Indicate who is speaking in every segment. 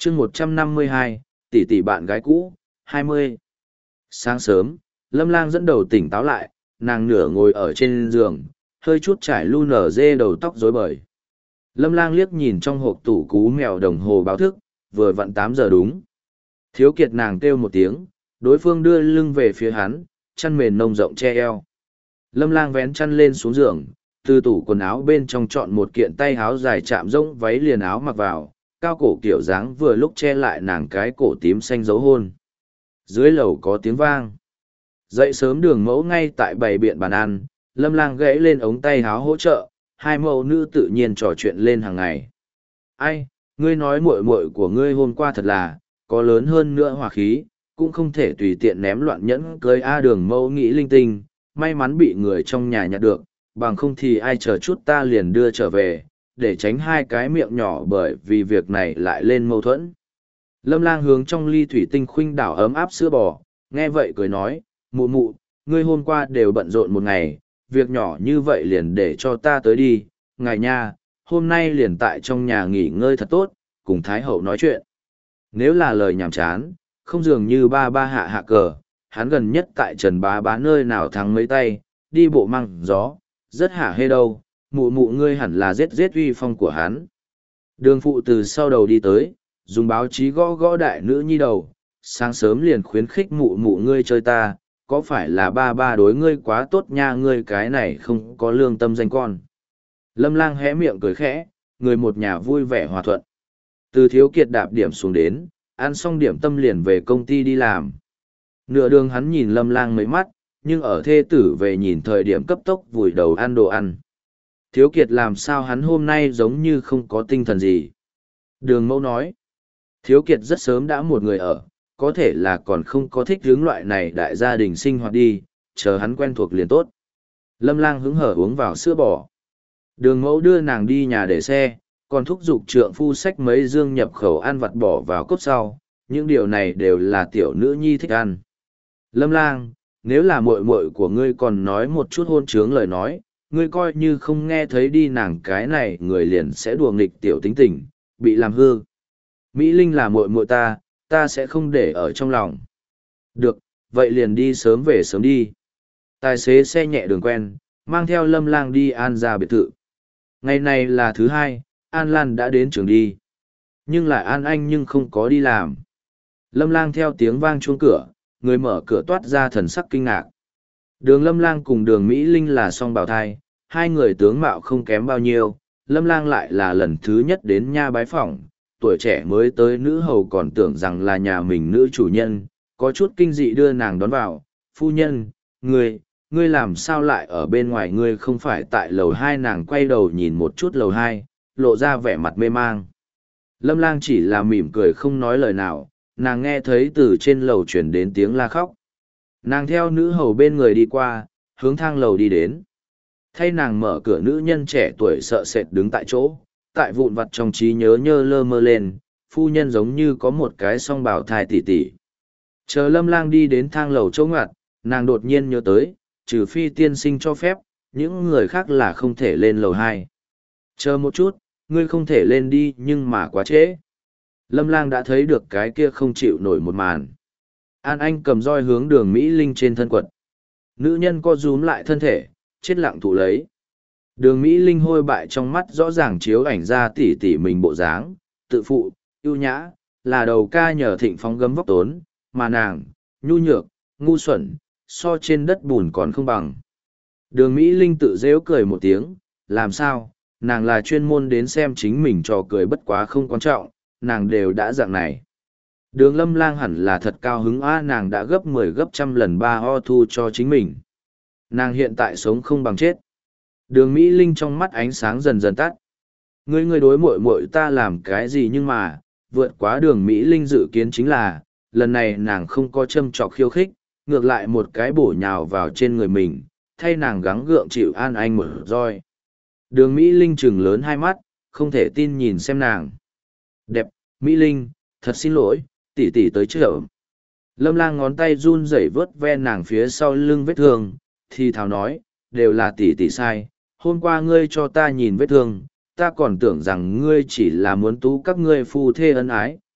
Speaker 1: chương 152, tỷ tỷ bạn gái cũ, 20. Sáng sớm, Lâm Lang dẫn đầu tỉnh táo lại, nàng nửa ngồi ở trên giường, hơi chút trải lu nở dê đầu tóc rối bời. Lâm Lang liếc nhìn trong hộp tủ cú mèo đồng hồ báo thức, vừa vặn 8 giờ đúng. Thiếu kiệt nàng kêu một tiếng, đối phương đưa lưng về phía hắn, chăn mền nông rộng che eo. Lâm Lang vén chăn lên xuống giường, từ tủ quần áo bên trong chọn một kiện tay áo dài chạm rỗng váy liền áo mặc vào, cao cổ kiểu dáng vừa lúc che lại nàng cái cổ tím xanh dấu hôn. Dưới lầu có tiếng vang. Dậy sớm Đường Mẫu ngay tại bày biện bàn ăn, Lâm Lang gãy lên ống tay áo hỗ trợ, hai mẫu nữ tự nhiên trò chuyện lên hàng ngày. Ai, ngươi nói muội muội của ngươi hôm qua thật là, có lớn hơn nữa hòa khí, cũng không thể tùy tiện ném loạn nhẫn cưới A. Đường Mẫu nghĩ linh tinh, may mắn bị người trong nhà nhặt được, bằng không thì ai chờ chút ta liền đưa trở về, để tránh hai cái miệng nhỏ bởi vì việc này lại lên mâu thuẫn. Lâm Lang hướng trong ly thủy tinh khuynh đảo ấm áp sữa bò, nghe vậy cười nói, mụ mụ, ngươi hôm qua đều bận rộn một ngày, việc nhỏ như vậy liền để cho ta tới đi, ngài nha, hôm nay liền tại trong nhà nghỉ ngơi thật tốt, cùng Thái Hậu nói chuyện. Nếu là lời nhảm chán, không dường như ba ba hạ hạ cờ, hắn gần nhất tại Trần Bá Bá nơi nào thắng mấy tay, đi bộ măng gió, rất hả hê đâu, mụ mụ ngươi hẳn là giết uy phong của hắn. Đường phụ từ sau đầu đi tới, dùng báo chí gõ gõ đại nữ nhi đầu, sáng sớm liền khuyến khích mụ mụ ngươi chơi ta, có phải là ba ba đối ngươi quá tốt nha, ngươi cái này không có lương tâm danh con. Lâm Lang hé miệng cười khẽ, người một nhà vui vẻ hòa thuận. Từ Thiếu Kiệt đạp điểm xuống đến, ăn xong điểm tâm liền về công ty đi làm. Nửa đường hắn nhìn Lâm Lang mấy mắt, nhưng ở thê tử về nhìn thời điểm cấp tốc vùi đầu ăn đồ ăn. Thiếu Kiệt làm sao hắn hôm nay giống như không có tinh thần gì. Đường Mẫu nói, Thiếu Kiệt rất sớm đã một người ở, có thể là còn không có thích hướng loại này đại gia đình sinh hoạt đi, chờ hắn quen thuộc liền tốt. Lâm Lang hứng hở uống vào sữa bò. Đường Mẫu đưa nàng đi nhà để xe, còn thúc giục trượng phu xách mấy dương nhập khẩu ăn vặt bỏ vào cốp sau, những điều này đều là tiểu nữ nhi thích ăn. Lâm Lang, nếu là muội muội của ngươi còn nói một chút hôn trướng lời nói, ngươi coi như không nghe thấy đi, nàng cái này người liền sẽ đùa nghịch tiểu tính tình, bị làm hư. Mỹ Linh là muội muội ta, ta sẽ không để ở trong lòng. Được, vậy liền đi sớm về sớm đi. Tài xế xe nhẹ đường quen, mang theo Lâm Lang đi An ra biệt thự. Ngày này là thứ hai, An Lan đã đến trường đi. Nhưng lại An Anh nhưng không có đi làm. Lâm Lang theo tiếng vang chuông cửa, người mở cửa toát ra thần sắc kinh ngạc. Đường Lâm Lang cùng Đường Mỹ Linh là song bào thai, hai người tướng mạo không kém bao nhiêu. Lâm Lang lại là lần thứ nhất đến nha bái phỏng, tuổi trẻ mới tới nữ hầu còn tưởng rằng là nhà mình nữ chủ nhân, có chút kinh dị đưa nàng đón vào. Phu nhân, ngươi làm sao lại ở bên ngoài, ngươi không phải tại lầu 2? Nàng quay đầu nhìn một chút lầu 2, lộ ra vẻ mặt mê mang. Lâm Lang chỉ là mỉm cười không nói lời nào, nàng nghe thấy từ trên lầu chuyển đến tiếng la khóc. Nàng theo nữ hầu bên người đi qua, hướng thang lầu đi đến. Thay nàng mở cửa nữ nhân trẻ tuổi sợ sệt đứng tại chỗ, tại vụn vặt trong trí nhớ nhơ lơ mơ lên, phu nhân giống như có một cái song bào thai tỉ tỉ. Chờ Lâm Lang đi đến thang lầu chỗ ngoặt, nàng đột nhiên nhớ tới, trừ phi tiên sinh cho phép, những người khác là không thể lên lầu 2. Chờ một chút, ngươi không thể lên đi, nhưng mà quá trễ. Lâm Lang đã thấy được cái kia không chịu nổi một màn. An Anh cầm roi hướng Đường Mỹ Linh trên thân quật. Nữ nhân co rúm lại thân thể, chết lặng thụ lấy. Đường Mỹ Linh hôi bại trong mắt rõ ràng chiếu ảnh ra tỉ tỉ mình bộ dáng, tự phụ, ưu nhã, là đầu ca nhờ thịnh phóng gấm vóc tốn, mà nàng, nhu nhược, ngu xuẩn, so trên đất bùn còn không bằng. Đường Mỹ Linh tự dễu cười một tiếng, làm sao, nàng là chuyên môn đến xem chính mình trò cười, bất quá không quan trọng, nàng đều đã dạng này. Đường Lâm Lang hẳn là thật cao hứng á, nàng đã gấp 10 gấp trăm lần ba ho thu cho chính mình. Nàng hiện tại sống không bằng chết. Đường Mỹ Linh trong mắt ánh sáng dần dần tắt. Ngươi đối muội muội ta làm cái gì, nhưng mà, vượt quá Đường Mỹ Linh dự kiến chính là, lần này nàng không có châm trọc khiêu khích, ngược lại một cái bổ nhào vào trên người mình, thay nàng gắng gượng chịu An Anh một roi. Đường Mỹ Linh trừng lớn hai mắt, không thể tin nhìn xem nàng. Đẹp, Mỹ Linh, thật xin lỗi, tỷ tỷ tới chợ. Lâm Lang ngón tay run rẩy vớt ve nàng phía sau lưng vết thương, thì thào nói, đều là tỷ tỷ sai, hôm qua ngươi cho ta nhìn vết thương, ta còn tưởng rằng ngươi chỉ là muốn tú các ngươi phu thê ân ái,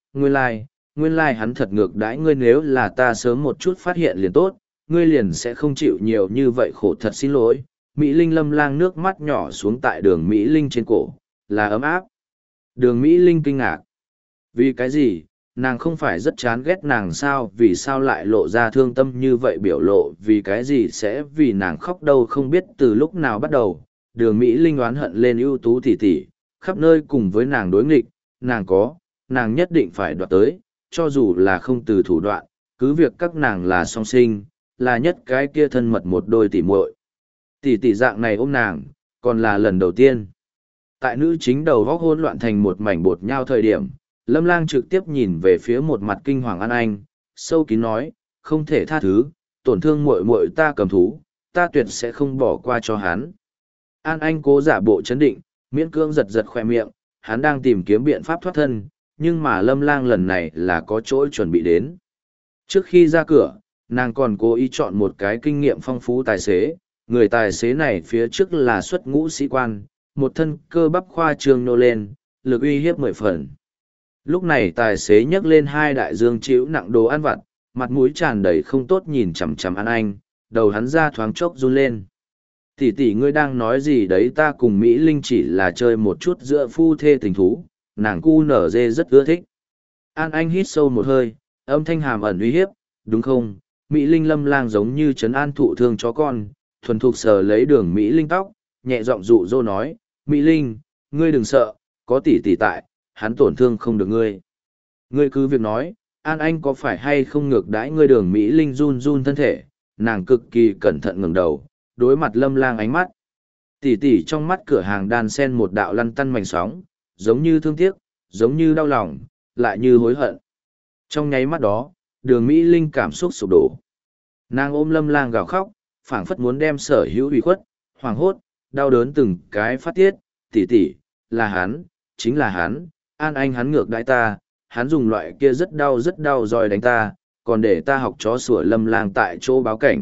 Speaker 1: nguyên lai hắn thật ngược đãi ngươi, nếu là ta sớm một chút phát hiện liền tốt, ngươi liền sẽ không chịu nhiều như vậy khổ, thật xin lỗi. Mỹ Linh Lâm Lang nước mắt nhỏ xuống tại đường Mỹ Linh trên cổ, là ấm áp. Đường Mỹ Linh kinh ngạc. Vì cái gì, nàng không phải rất chán ghét nàng sao, vì sao lại lộ ra thương tâm như vậy biểu lộ, vì cái gì sẽ vì nàng khóc đâu, không biết từ lúc nào bắt đầu, đường Mỹ Linh oán hận lên ưu tú tỷ tỷ, khắp nơi cùng với nàng đối nghịch, nàng nhất định phải đoạt tới, cho dù là không từ thủ đoạn, cứ việc các nàng là song sinh, là nhất cái kia thân mật một đôi tỷ muội. Tỷ tỷ dạng này ôm nàng, còn là lần đầu tiên. Tại nữ chính đầu góc hỗn loạn thành một mảnh bột nhau thời điểm, Lâm Lang trực tiếp nhìn về phía một mặt kinh hoàng An Anh, sâu kín nói, không thể tha thứ, tổn thương muội muội ta cầm thú, ta tuyệt sẽ không bỏ qua cho hắn. An Anh cố giả bộ chấn định, miễn cưỡng giật giật khoe miệng, hắn đang tìm kiếm biện pháp thoát thân, nhưng mà Lâm Lang lần này là có chỗ chuẩn bị đến. Trước khi ra cửa, nàng còn cố ý chọn một cái kinh nghiệm phong phú tài xế, người tài xế này phía trước là xuất ngũ sĩ quan, một thân cơ bắp khoa trương nô lên, lực uy hiếp 10 phần. Lúc này tài xế nhấc lên hai đại dương chịu nặng đồ ăn vặt, mặt mũi tràn đầy không tốt nhìn chằm chằm An Anh, đầu hắn ra thoáng chốc run lên. Tỷ tỷ ngươi đang nói gì đấy, ta cùng Mỹ Linh chỉ là chơi một chút giữa phu thê tình thú, nàng cu nở dê rất ưa thích. An Anh hít sâu một hơi, âm thanh hàm ẩn uy hiếp, đúng không? Mỹ Linh Lâm Lang giống như trấn an thụ thương chó con, thuần thục sờ lấy đường Mỹ Linh tóc, nhẹ giọng dụ dỗ nói, Mỹ Linh, ngươi đừng sợ, có tỷ tỷ tại, hắn tổn thương không được ngươi. Ngươi cứ việc nói, An Anh có phải hay không ngược đãi ngươi, đường Mỹ Linh run run thân thể, nàng cực kỳ cẩn thận ngẩng đầu, đối mặt Lâm Lang ánh mắt. Tỷ tỷ trong mắt cửa hàng đan sen một đạo lăn tăn mảnh sóng, giống như thương tiếc, giống như đau lòng, lại như hối hận. Trong nháy mắt đó, đường Mỹ Linh cảm xúc sụp đổ. Nàng ôm Lâm Lang gào khóc, phảng phất muốn đem sở hữu ủy khuất, hoảng hốt, đau đớn từng cái phát tiết, tỷ tỷ, là hắn, chính là hắn, An Anh hắn ngược đãi ta, hắn dùng loại kia rất đau rồi đánh ta, còn để ta học chó sủa. Lâm Lang tại chỗ báo cảnh.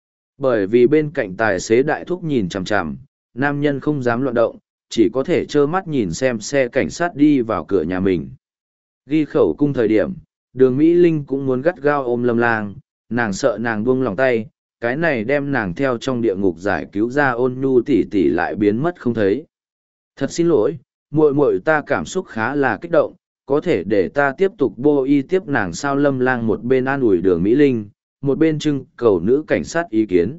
Speaker 1: Bởi vì bên cạnh tài xế đại thúc nhìn chằm chằm, nam nhân không dám loạn động, chỉ có thể trơ mắt nhìn xem xe cảnh sát đi vào cửa nhà mình. Ghi khẩu cung thời điểm, đường Mỹ Linh cũng muốn gắt gao ôm Lâm Lang, nàng sợ nàng buông lòng tay, cái này đem nàng theo trong địa ngục giải cứu ra, ôn nhu tỷ tỷ lại biến mất không thấy. Thật xin lỗi, muội muội ta cảm xúc khá là kích động, có thể để ta tiếp tục bô y tiếp nàng sao? Lâm Lang một bên an ủi đường Mỹ Linh, một bên trưng cầu nữ cảnh sát ý kiến.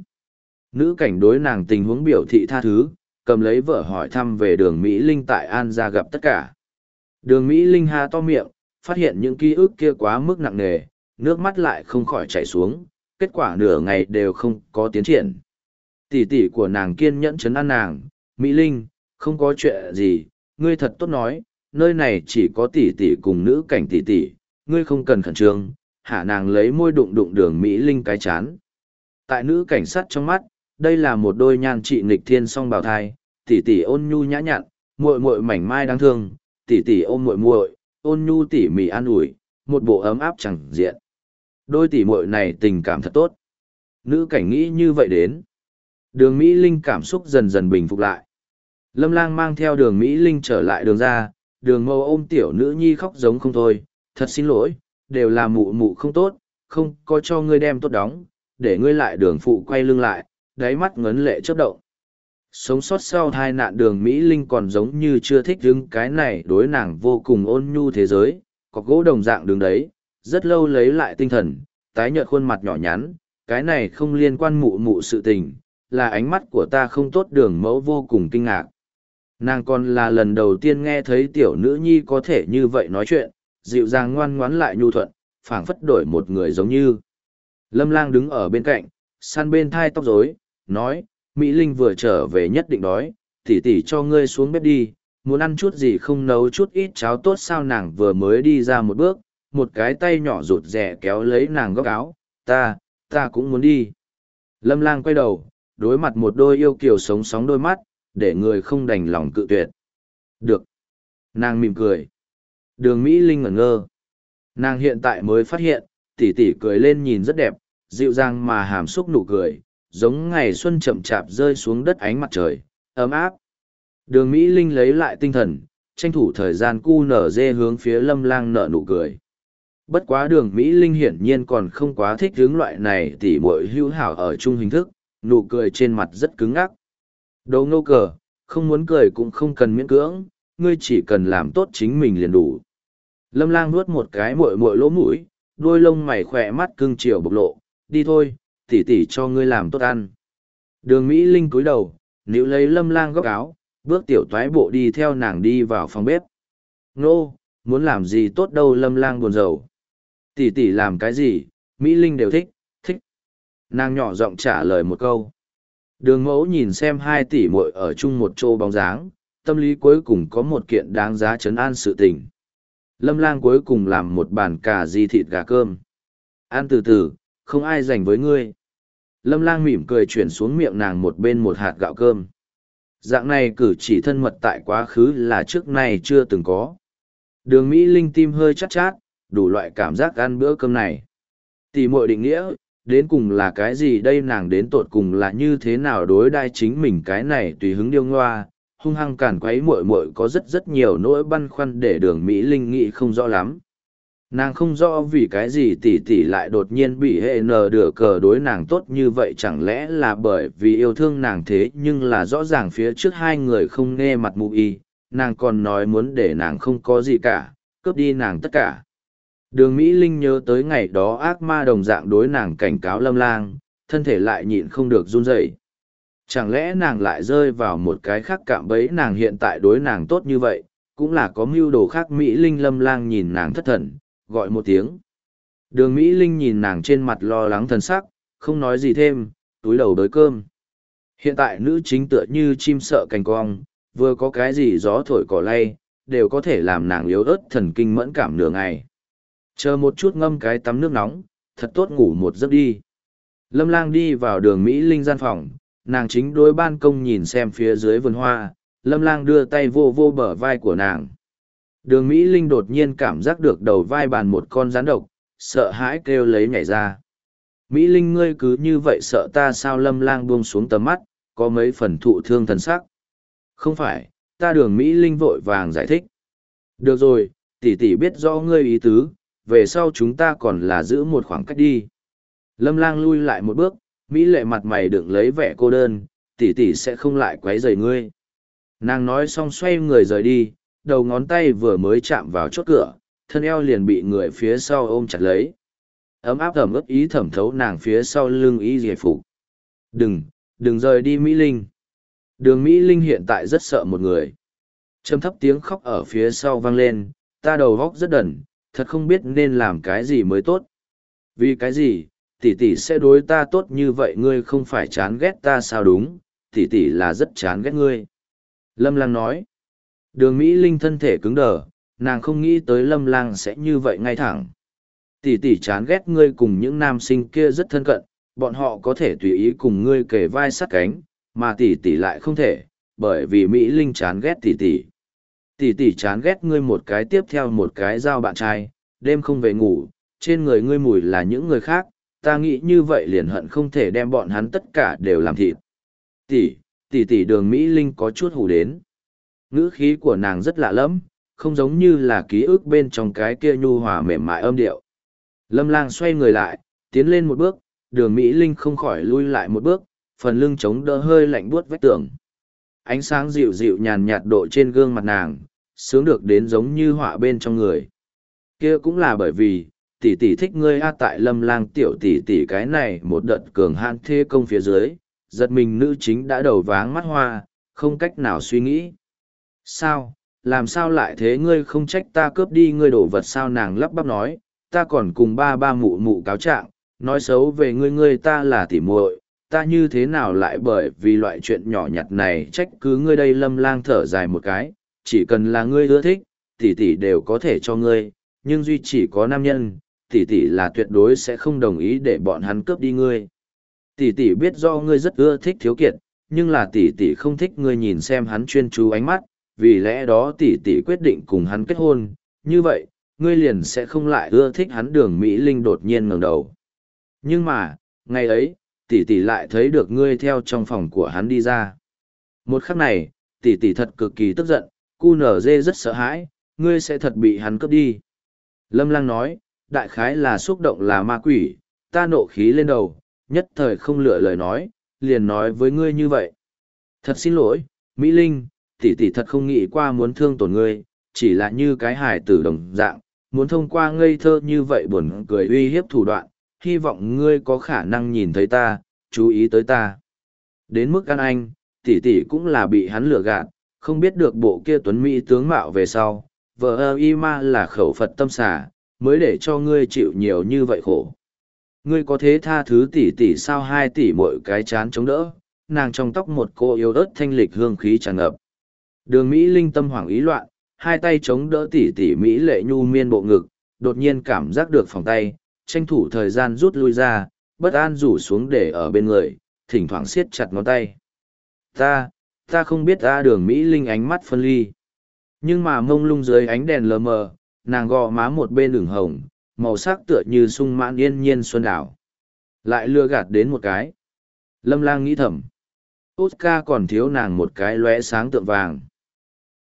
Speaker 1: Nữ cảnh đối nàng tình huống biểu thị tha thứ, cầm lấy vợ hỏi thăm về đường Mỹ Linh tại An gia gặp tất cả. Đường Mỹ Linh há to miệng, phát hiện những ký ức kia quá mức nặng nề, nước mắt lại không khỏi chảy xuống, kết quả nửa ngày đều không có tiến triển. Tỷ tỷ của nàng kiên nhẫn trấn an nàng, Mỹ Linh, không có chuyện gì, ngươi thật tốt nói, nơi này chỉ có tỷ tỷ cùng nữ cảnh tỷ tỷ, ngươi không cần khẩn trương. Hạ nàng lấy môi đụng đụng đường Mỹ Linh cái chán. Tại nữ cảnh sát trong mắt, đây là một đôi nhan trị nghịch thiên song bào thai, tỷ tỷ ôn nhu nhã nhặn, muội muội mảnh mai đáng thương, tỷ tỷ ôm muội muội, ôn nhu tỉ mỉ an ủi, một bộ ấm áp chẳng diện. Đôi tỷ muội này tình cảm thật tốt. Nữ cảnh nghĩ như vậy đến. Đường Mỹ Linh cảm xúc dần dần bình phục lại. Lâm Lang mang theo đường Mỹ Linh trở lại đường ra, đường mâu ôm tiểu nữ nhi khóc giống không thôi, thật xin lỗi, đều là mụ mụ không tốt, không có cho ngươi đem tốt đóng, để ngươi lại đường phụ quay lưng lại, đáy mắt ngấn lệ chớp động. Sống sót sau tai nạn đường Mỹ Linh còn giống như chưa thích hứng cái này đối nàng vô cùng ôn nhu thế giới, có gỗ đồng dạng đường đấy, rất lâu lấy lại tinh thần, tái nhợt khuôn mặt nhỏ nhắn, cái này không liên quan mụ mụ sự tình, là ánh mắt của ta không tốt. Đường mẫu vô cùng kinh ngạc. Nàng còn là lần đầu tiên nghe thấy tiểu nữ nhi có thể như vậy nói chuyện, dịu dàng ngoan ngoãn lại nhu thuận, phảng phất đổi một người giống như. Lâm Lang đứng ở bên cạnh, săn bên thai tóc rối, nói, Mỹ Linh vừa trở về nhất định đói, tỷ tỷ cho ngươi xuống bếp đi, muốn ăn chút gì không nấu chút ít cháo tốt sao? Nàng vừa mới đi ra một bước, một cái tay nhỏ rụt rè kéo lấy nàng góc áo, ta cũng muốn đi. Lâm Lang quay đầu, đối mặt một đôi yêu kiều sống sóng đôi mắt, để người không đành lòng cự tuyệt. Được. Nàng mỉm cười. Đường Mỹ Linh ngẩn ngơ. Nàng hiện tại mới phát hiện, tỷ tỷ cười lên nhìn rất đẹp, dịu dàng mà hàm xúc nụ cười, giống ngày xuân chậm chạp rơi xuống đất ánh mặt trời, ấm áp. Đường Mỹ Linh lấy lại tinh thần, tranh thủ thời gian cu nở dê hướng phía Lâm Lang nở nụ cười. Bất quá Đường Mỹ Linh hiển nhiên còn không quá thích hướng loại này tỉ muội hữu hảo ở chung hình thức, nụ cười trên mặt rất cứng ngắc. Đồ ngâu cờ, không muốn cười cũng không cần miễn cưỡng, ngươi chỉ cần làm tốt chính mình liền đủ. Lâm Lang nuốt một cái muội muội lỗ mũi, đôi lông mày khỏe mắt cưng chiều bộc lộ, đi thôi, tỉ tỉ cho ngươi làm tốt ăn. Đường Mỹ Linh cúi đầu, níu lấy Lâm Lang góc áo, bước tiểu toái bộ đi theo nàng đi vào phòng bếp. Nô, muốn làm gì tốt đâu. Lâm Lang buồn rầu. Tỷ tỷ làm cái gì, Mỹ Linh đều thích, thích. Nàng nhỏ giọng trả lời một câu. Đường mẫu nhìn xem hai tỷ muội ở chung một chỗ bóng dáng, tâm lý cuối cùng có một kiện đáng giá trấn an sự tình. Lâm Lang cuối cùng làm một bàn cà ri thịt gà cơm. Ăn từ từ, không ai dành với ngươi. Lâm Lang mỉm cười chuyển xuống miệng nàng một bên một hạt gạo cơm. Dạng này cử chỉ thân mật tại quá khứ là trước nay chưa từng có. Đường Mỹ Linh tim hơi chát chát, đủ loại cảm giác ăn bữa cơm này. Tỷ muội định nghĩa, đến cùng là cái gì đây, nàng đến tột cùng là như thế nào đối đai chính mình cái này tùy hứng điêu ngoa, hung hăng cản quấy muội muội có rất nhiều nỗi băn khoăn để Đường Mỹ Linh nghĩ không rõ lắm. Nàng không rõ vì cái gì tỷ tỷ lại đột nhiên bị hệ nờ đửa cờ đối nàng tốt như vậy, chẳng lẽ là bởi vì yêu thương nàng thế, nhưng là rõ ràng phía trước hai người không nghe mặt mụ y, nàng còn nói muốn để nàng không có gì cả, cướp đi nàng tất cả. Đường Mỹ Linh nhớ tới ngày đó ác ma đồng dạng đối nàng cảnh cáo Lâm Lang, thân thể lại nhịn không được run rẩy. Chẳng lẽ nàng lại rơi vào một cái khác cạm bẫy, nàng hiện tại đối nàng tốt như vậy, cũng là có mưu đồ khác. Mỹ Linh. Lâm Lang nhìn nàng thất thần, gọi một tiếng. Đường Mỹ Linh nhìn nàng trên mặt lo lắng thần sắc, không nói gì thêm, túi đầu đới cơm. Hiện tại nữ chính tựa như chim sợ cành cong, vừa có cái gì gió thổi cỏ lay, đều có thể làm nàng yếu ớt thần kinh mẫn cảm nửa ngày. Chờ một chút ngâm cái tắm nước nóng, thật tốt ngủ một giấc đi. Lâm Lang đi vào Đường Mỹ Linh gian phòng, nàng chính đối ban công nhìn xem phía dưới vườn hoa, Lâm Lang đưa tay vô vô bờ vai của nàng. Đường Mỹ Linh đột nhiên cảm giác được đầu vai bàn một con rắn độc, sợ hãi kêu lấy nhảy ra. Mỹ Linh, ngươi cứ như vậy sợ ta sao? Lâm Lang buông xuống tầm mắt, có mấy phần thụ thương thần sắc. Không phải, ta. Đường Mỹ Linh vội vàng giải thích. Được rồi, tỷ tỷ biết rõ ngươi ý tứ, về sau chúng ta còn là giữ một khoảng cách đi. Lâm Lang lui lại một bước, Mỹ lệ mặt mày đựng lấy vẻ cô đơn, tỷ tỷ sẽ không lại quấy rầy ngươi. Nàng nói xong xoay người rời đi, đầu ngón tay vừa mới chạm vào chốt cửa, thân eo liền bị người phía sau ôm chặt lấy. Ấm áp ẩm ướt ý thẩm thấu nàng phía sau lưng y dề phục. Đừng rời đi Mỹ Linh. Đường Mỹ Linh hiện tại rất sợ một người. Trầm thấp tiếng khóc ở phía sau vang lên, ta đầu góc rất đần, thật không biết nên làm cái gì mới tốt. Vì cái gì, tỷ tỷ sẽ đối ta tốt như vậy? Ngươi không phải chán ghét ta sao? Đúng, tỷ tỷ là rất chán ghét ngươi. Lâm Lang nói. Đường Mỹ Linh thân thể cứng đờ, nàng không nghĩ tới Lâm Lang sẽ như vậy ngay thẳng. Tỷ tỷ chán ghét ngươi cùng những nam sinh kia rất thân cận, bọn họ có thể tùy ý cùng ngươi kề vai sát cánh, mà tỷ tỷ lại không thể, bởi vì Mỹ Linh chán ghét tỷ tỷ. Tỷ tỷ chán ghét ngươi một cái tiếp theo một cái giao bạn trai, đêm không về ngủ, trên người ngươi mùi là những người khác, ta nghĩ như vậy liền hận không thể đem bọn hắn tất cả đều làm thịt. Tỷ. Đường Mỹ Linh có chút hù đến. Ngữ khí của nàng rất lạ lẫm, không giống như là ký ức bên trong cái kia nhu hòa mềm mại âm điệu. Lâm Lang xoay người lại, tiến lên một bước, Đường Mỹ Linh không khỏi lui lại một bước, phần lưng chống đỡ hơi lạnh buốt vách tường. Ánh sáng dịu dịu nhàn nhạt độ trên gương mặt nàng, sướng được đến giống như họa bên trong người. Kia cũng là bởi vì, tỷ tỷ thích ngươi a. Tại Lâm Lang tiểu tỷ tỷ cái này một đợt cường hãn thế công phía dưới, giật mình nữ chính đã đầu váng mắt hoa, không cách nào suy nghĩ. Sao, làm sao lại thế? Ngươi không trách ta cướp đi ngươi đồ vật sao? Nàng lắp bắp nói, ta còn cùng ba mụ mụ cáo trạng, nói xấu về ngươi ta là tỉ muội, ta như thế nào lại bởi vì loại chuyện nhỏ nhặt này trách cứ ngươi đây? Lâm Lang thở dài một cái, chỉ cần là ngươi ưa thích, tỷ tỷ đều có thể cho ngươi, nhưng duy chỉ có nam nhân, tỷ tỷ là tuyệt đối sẽ không đồng ý để bọn hắn cướp đi ngươi. Tỷ tỷ biết do ngươi rất ưa thích Thiếu Kiệt, nhưng là tỷ tỷ không thích ngươi nhìn xem hắn chuyên chú ánh mắt, vì lẽ đó tỷ tỷ quyết định cùng hắn kết hôn, như vậy, ngươi liền sẽ không lại ưa thích hắn. Đường Mỹ Linh đột nhiên ngẩng đầu. Nhưng mà, ngày ấy, tỷ tỷ lại thấy được ngươi theo trong phòng của hắn đi ra. Một khắc này, tỷ tỷ thật cực kỳ tức giận, QNZ rất sợ hãi, ngươi sẽ thật bị hắn cướp đi. Lâm Lang nói, đại khái là xúc động là ma quỷ, ta nộ khí lên đầu, nhất thời không lựa lời nói, liền nói với ngươi như vậy. Thật xin lỗi, Mỹ Linh, tỷ tỷ thật không nghĩ qua muốn thương tổn ngươi, chỉ là như cái hài tử đồng dạng, muốn thông qua ngây thơ như vậy buồn cười uy hiếp thủ đoạn, hy vọng ngươi có khả năng nhìn thấy ta, chú ý tới ta. Đến mức ăn anh, tỷ tỷ cũng là bị hắn lừa gạt, không biết được bộ kia tuấn Mỹ tướng mạo về sau, vợ ơ y ma là khẩu Phật tâm xà, mới để cho ngươi chịu nhiều như vậy khổ. Ngươi có thế tha thứ tỷ tỷ sao 2 tỷ mỗi cái chán chống đỡ, nàng trong tóc một cô yêu ớt thanh lịch hương khí tràn ngập. Đường Mỹ Linh tâm hoảng ý loạn, hai tay chống đỡ tỷ tỷ Mỹ lệ nhu miên bộ ngực, đột nhiên cảm giác được phòng tay, tranh thủ thời gian rút lui ra, bất an rủ xuống để ở bên người, thỉnh thoảng siết chặt ngón tay. Ta không biết ta đường Mỹ Linh ánh mắt phân ly. Nhưng mà mông lung dưới ánh đèn lờ mờ, nàng gò má một bên ửng hồng, màu sắc tựa như sung mãn yên nhiên xuân đảo. Lại lừa gạt đến một cái. Lâm Lang nghĩ thầm. Oscar còn thiếu nàng một cái lóe sáng tượng vàng.